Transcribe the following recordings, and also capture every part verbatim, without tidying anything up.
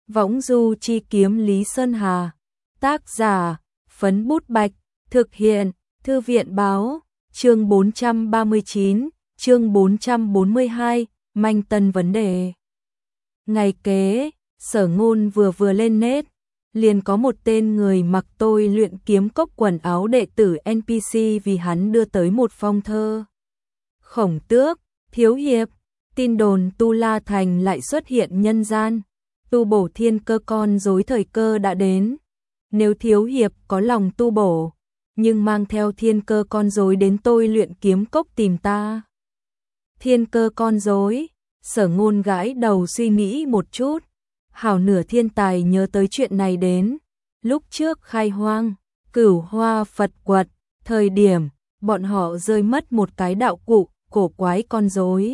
Võng du chi kiếm Lý Sơn Hà. Tác giả, Phấn Bút Bạch. Thực hiện, Thư viện báo. Chương bốn trăm ba mươi chín, chương bốn trăm bốn mươi hai, manh tân vấn đề. Ngày kế, Sở Ngôn vừa vừa lên nét, liền có một tên người mặc tôi luyện kiếm cốc quần áo đệ tử en pê xê vì hắn đưa tới một phong thơ. Khổng Tước, thiếu hiệp, tin đồn Tu La Thành lại xuất hiện nhân gian, tu bổ thiên cơ con rối thời cơ đã đến. Nếu thiếu hiệp có lòng tu bổ, nhưng mang theo thiên cơ con rối đến tôi luyện kiếm cốc tìm ta. Thiên cơ con rối, Sở Ngôn gãi đầu suy nghĩ một chút, hảo nửa thiên tài nhớ tới chuyện này đến. Lúc trước khai hoang, Cửu Hoa Phật Quật, thời điểm, bọn họ rơi mất một cái đạo cụ, cổ quái con rối.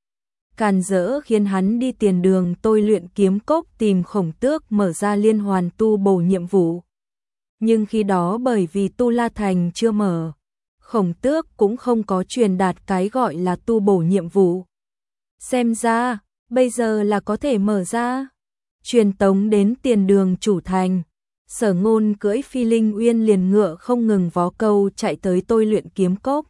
Càn rỡ khiến hắn đi tiền đường tôi luyện kiếm cốc tìm Khổng Tước mở ra liên hoàn tu bổ nhiệm vụ. Nhưng khi đó bởi vì Tu La Thành chưa mở, Khổng Tước cũng không có truyền đạt cái gọi là tu bổ nhiệm vụ. Xem ra, bây giờ là có thể mở ra. Truyền tống đến tiền đường chủ thành, Sở Ngôn cưỡi phi linh uyên liền ngựa không ngừng vó câu chạy tới tôi luyện kiếm cốc.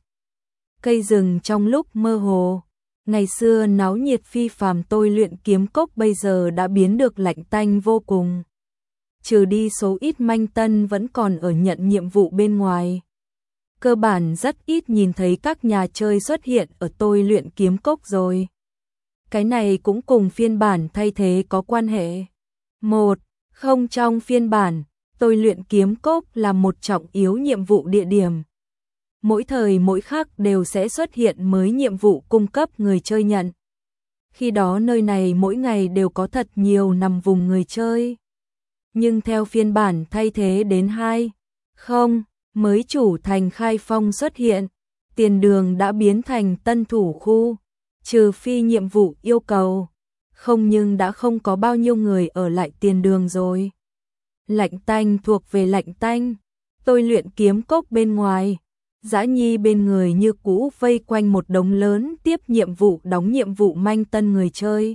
Cây rừng trong lúc mơ hồ, ngày xưa náo nhiệt phi phàm tôi luyện kiếm cốc bây giờ đã biến được lạnh tanh vô cùng. Trừ đi số ít manh tân vẫn còn ở nhận nhiệm vụ bên ngoài. Cơ bản rất ít nhìn thấy các nhà chơi xuất hiện ở tôi luyện kiếm cốc rồi. Cái này cũng cùng phiên bản thay thế có quan hệ. Một, không trong phiên bản, tôi luyện kiếm cốc là một trọng yếu nhiệm vụ địa điểm. Mỗi thời mỗi khắc đều sẽ xuất hiện mới nhiệm vụ cung cấp người chơi nhận. Khi đó nơi này mỗi ngày đều có thật nhiều nằm vùng người chơi. Nhưng theo phiên bản thay thế đến hai, không, mới chủ thành khai phong xuất hiện, tiền đường đã biến thành tân thủ khu, trừ phi nhiệm vụ yêu cầu, không nhưng đã không có bao nhiêu người ở lại tiền đường rồi. Lạnh tanh thuộc về lạnh tanh, tôi luyện kiếm cốc bên ngoài, Dã Nhi bên người như cũ vây quanh một đống lớn tiếp nhiệm vụ đóng nhiệm vụ manh tân người chơi.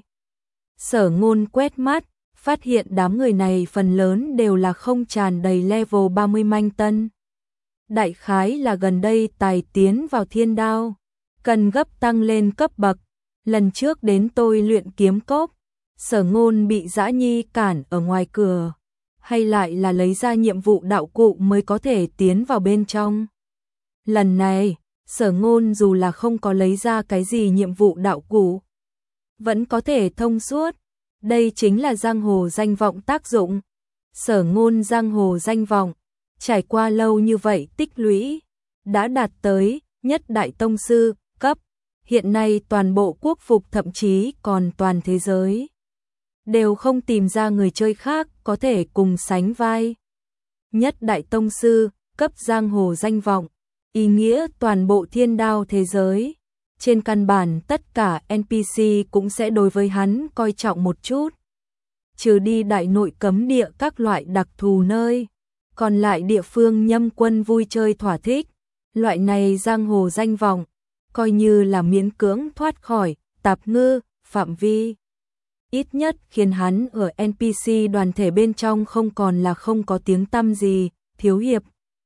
Sở Ngôn quét mắt, phát hiện đám người này phần lớn đều là không tràn đầy level ba mươi manh tân. Đại khái là gần đây tài tiến vào thiên đao, cần gấp tăng lên cấp bậc. Lần trước đến tôi luyện kiếm cốc, Sở Ngôn bị Dã Nhi cản ở ngoài cửa, hay lại là lấy ra nhiệm vụ đạo cụ mới có thể tiến vào bên trong. Lần này, Sở Ngôn dù là không có lấy ra cái gì nhiệm vụ đạo cụ, vẫn có thể thông suốt. Đây chính là giang hồ danh vọng tác dụng. Sở Ngôn giang hồ danh vọng, trải qua lâu như vậy tích lũy, đã đạt tới nhất đại tông sư cấp. Hiện nay toàn bộ quốc phục thậm chí còn toàn thế giới đều không tìm ra người chơi khác có thể cùng sánh vai. Nhất đại tông sư cấp giang hồ danh vọng, ý nghĩa toàn bộ thiên đao thế giới. Trên căn bản tất cả en pê xê cũng sẽ đối với hắn coi trọng một chút. Trừ đi đại nội cấm địa các loại đặc thù nơi, còn lại địa phương nhâm quân vui chơi thỏa thích, loại này giang hồ danh vọng, coi như là miễn cưỡng thoát khỏi tạp ngư phạm vi. Ít nhất khiến hắn ở en pê xê đoàn thể bên trong không còn là không có tiếng tăm gì, thiếu hiệp,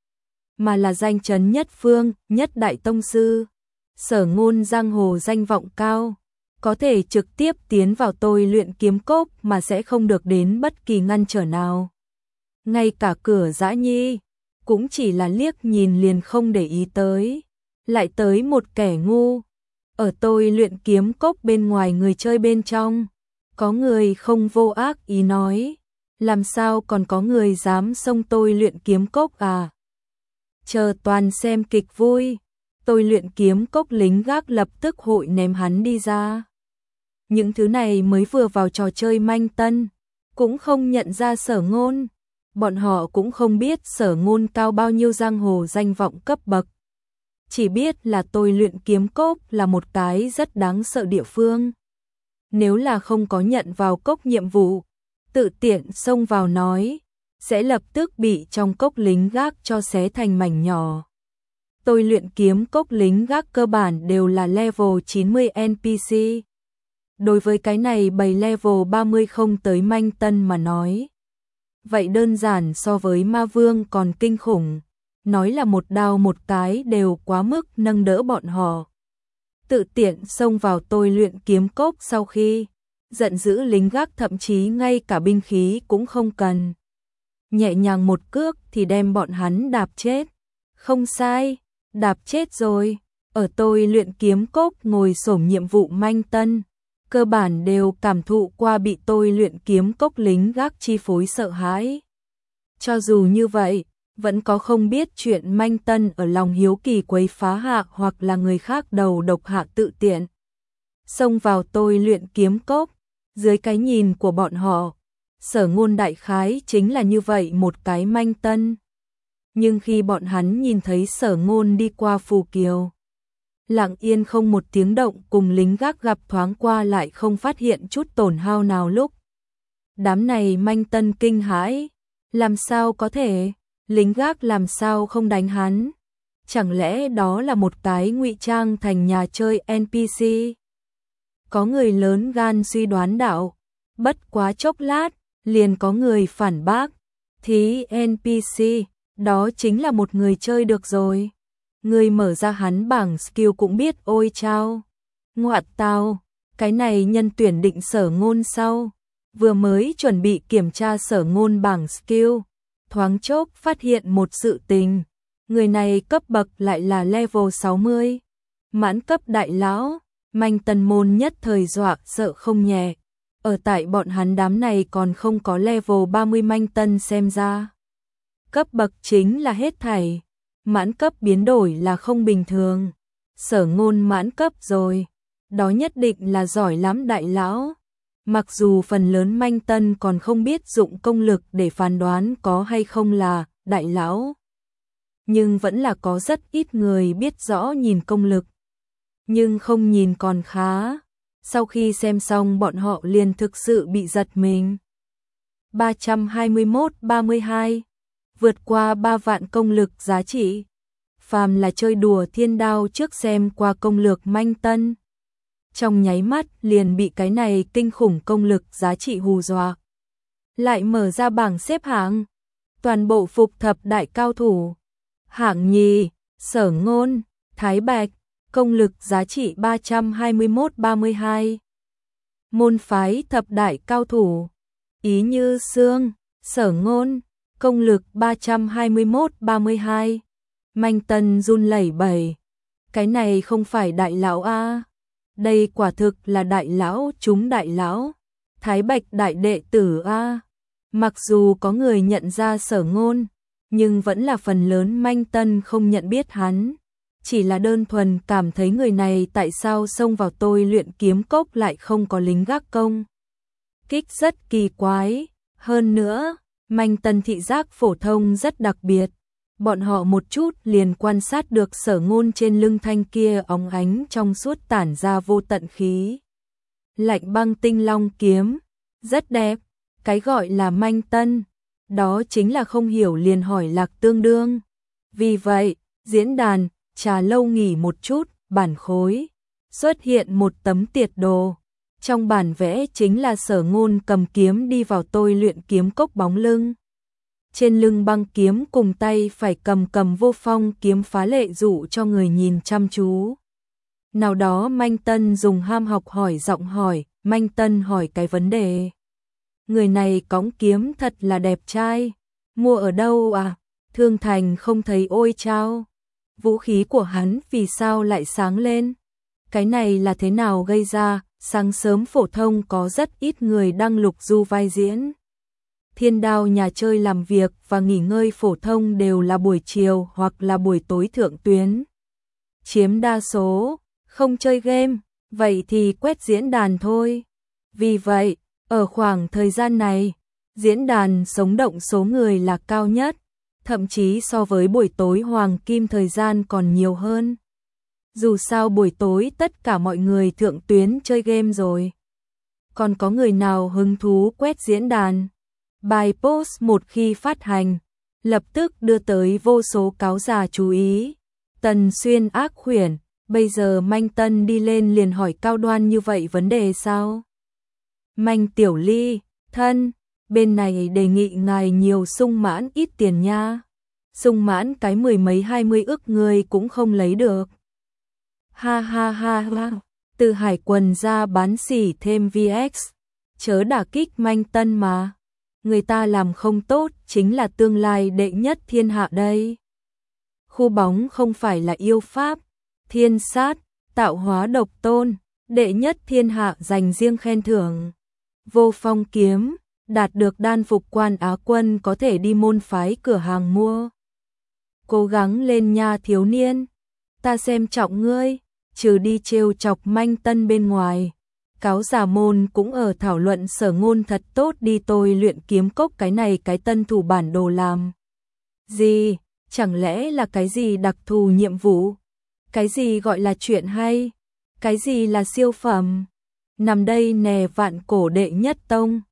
mà là danh chấn nhất phương, nhất đại tông sư. Sở Ngôn giang hồ danh vọng cao, có thể trực tiếp tiến vào tôi luyện kiếm cốc mà sẽ không được đến bất kỳ ngăn trở nào. Ngay cả cửa Dã Nhi cũng chỉ là liếc nhìn liền không để ý tới. Lại tới một kẻ ngu. Ở tôi luyện kiếm cốc bên ngoài người chơi bên trong, có người không vô ác ý nói, làm sao còn có người dám xông tôi luyện kiếm cốc à? Chờ toàn xem kịch vui, tôi luyện kiếm cốc lính gác lập tức hội ném hắn đi ra. Những thứ này mới vừa vào trò chơi manh tân, cũng không nhận ra Sở Ngôn. Bọn họ cũng không biết Sở Ngôn cao bao nhiêu giang hồ danh vọng cấp bậc. Chỉ biết là tôi luyện kiếm cốc là một cái rất đáng sợ địa phương. Nếu là không có nhận vào cốc nhiệm vụ, tự tiện xông vào nói, sẽ lập tức bị trong cốc lính gác cho xé thành mảnh nhỏ. Tôi luyện kiếm cốc lính gác cơ bản đều là level chín mươi en pê xê. Đối với cái này bầy level ba mươi không tới manh tân mà nói. Vậy đơn giản so với ma vương còn kinh khủng. Nói là một đao một cái đều quá mức nâng đỡ bọn họ. Tự tiện xông vào tôi luyện kiếm cốc sau khi giận dữ lính gác thậm chí ngay cả binh khí cũng không cần. Nhẹ nhàng một cước thì đem bọn hắn đạp chết. Không sai, đạp chết rồi. Ở tôi luyện kiếm cốc ngồi xổm nhiệm vụ manh tân. Cơ bản đều cảm thụ qua bị tôi luyện kiếm cốc lính gác chi phối sợ hãi. Cho dù như vậy, vẫn có không biết chuyện manh tân ở lòng hiếu kỳ quấy phá hạ hoặc là người khác đầu độc hạ tự tiện. Xông vào tôi luyện kiếm cốc, dưới cái nhìn của bọn họ, Sở Ngôn đại khái chính là như vậy một cái manh tân. Nhưng khi bọn hắn nhìn thấy Sở Ngôn đi qua phù kiều, lặng yên không một tiếng động cùng lính gác gặp thoáng qua lại không phát hiện chút tổn hao nào lúc. Đám này manh tân kinh hãi, làm sao có thể, lính gác làm sao không đánh hắn? Chẳng lẽ đó là một cái ngụy trang thành nhà chơi en pê xê? Có người lớn gan suy đoán đạo, bất quá chốc lát, liền có người phản bác, thì en pê xê, đó chính là một người chơi được rồi. Người mở ra hắn bảng skill cũng biết ôi chao. Ngoạt tao, cái này nhân tuyển định Sở Ngôn sau. Vừa mới chuẩn bị kiểm tra Sở Ngôn bảng skill, thoáng chốc phát hiện một sự tình. Người này cấp bậc lại là level sáu mươi. Mãn cấp đại lão, manh tân môn nhất thời dọa sợ không nhẹ. Ở tại bọn hắn đám này còn không có level ba mươi manh tân xem ra. Cấp bậc chính là hết thảy. Mãn cấp biến đổi là không bình thường. Sở Ngôn mãn cấp rồi. Đó nhất định là giỏi lắm đại lão. Mặc dù phần lớn manh tân còn không biết dụng công lực để phán đoán có hay không là đại lão. Nhưng vẫn là có rất ít người biết rõ nhìn công lực. Nhưng không nhìn còn khá. Sau khi xem xong bọn họ liền thực sự bị giật mình. ba trăm hai mươi mốt ba mươi hai. Vượt qua ba vạn công lực giá trị. Phàm là chơi đùa thiên đao trước xem qua công lược manh tân. Trong nháy mắt liền bị cái này kinh khủng công lực giá trị hù dọa. Lại mở ra bảng xếp hạng. Toàn bộ phục thập đại cao thủ. Hạng nhì, Sở Ngôn, Thái Bạch, công lực giá trị ba trăm hai mươi mốt ba mươi hai. Môn phái thập đại cao thủ. Ý Như Sương, Sở Ngôn, công lực ba trăm hai mươi mốt ba mươi hai. Manh tân run lẩy bẩy. Cái này không phải đại lão a. Đây quả thực là đại lão chúng đại lão. Thái Bạch đại đệ tử a. Mặc dù có người nhận ra Sở Ngôn, nhưng vẫn là phần lớn manh tân không nhận biết hắn. Chỉ là đơn thuần cảm thấy người này tại sao xông vào tôi luyện kiếm cốc lại không có lính gác công. Kích rất kỳ quái. Hơn nữa, manh tân thị giác phổ thông rất đặc biệt. Bọn họ một chút liền quan sát được Sở Ngôn trên lưng thanh kia óng ánh trong suốt tản ra vô tận khí. Lạnh băng tinh long kiếm, rất đẹp. Cái gọi là manh tân, đó chính là không hiểu liền hỏi lạc tương đương. Vì vậy, diễn đàn, trà lâu nghỉ một chút, bản khối. Xuất hiện một tấm tiệt đồ. Trong bản vẽ chính là Sở Ngôn cầm kiếm đi vào tôi luyện kiếm cốc bóng lưng. Trên lưng băng kiếm cùng tay phải cầm cầm vô phong kiếm phá lệ dụ cho người nhìn chăm chú. Nào đó manh tân dùng ham học hỏi giọng hỏi, manh tân hỏi cái vấn đề. Người này cõng kiếm thật là đẹp trai. Mua ở đâu à? Thương Thành không thấy ôi chao. Vũ khí của hắn vì sao lại sáng lên? Cái này là thế nào gây ra? Sáng sớm phổ thông có rất ít người đăng lục du vai diễn. Thiên đao nhà chơi làm việc và nghỉ ngơi phổ thông đều là buổi chiều hoặc là buổi tối thượng tuyến. Chiếm đa số, không chơi game, vậy thì quét diễn đàn thôi. Vì vậy, ở khoảng thời gian này, diễn đàn sống động số người là cao nhất, thậm chí so với buổi tối hoàng kim thời gian còn nhiều hơn. Dù sao buổi tối tất cả mọi người thượng tuyến chơi game rồi. Còn có người nào hứng thú quét diễn đàn? Bài post một khi phát hành, lập tức đưa tới vô số cáo già chú ý. Tần Xuyên ác khuyển, Bây giờ Manh Tân đi lên liền hỏi Cao Đoan như vậy vấn đề sao? Manh Tiểu Ly, thân, bên này đề nghị ngài nhiều sung mãn ít tiền nha. Sung mãn cái mười mấy hai mươi ức người cũng không lấy được. Ha ha ha ha, từ hải quần ra bán xỉ thêm vê ích, chớ đả kích Manh Tân mà. Người ta làm không tốt chính là tương lai đệ nhất thiên hạ đây. Khu bóng không phải là yêu pháp, thiên sát, tạo hóa độc tôn, đệ nhất thiên hạ dành riêng khen thưởng. Vô Phong kiếm, đạt được đan phục quan Á quân có thể đi môn phái cửa hàng mua. Cố gắng lên nha thiếu niên, ta xem trọng ngươi, trừ đi trêu chọc Manh Tân bên ngoài. Cáo giả môn cũng ở thảo luận Sở Ngôn thật tốt đi, tôi luyện kiếm cốc cái này cái tân thủ bản đồ làm. Gì, chẳng lẽ là cái gì đặc thù nhiệm vụ? Cái gì gọi là chuyện hay? Cái gì là siêu phẩm? Nằm đây nè vạn cổ đệ nhất tông.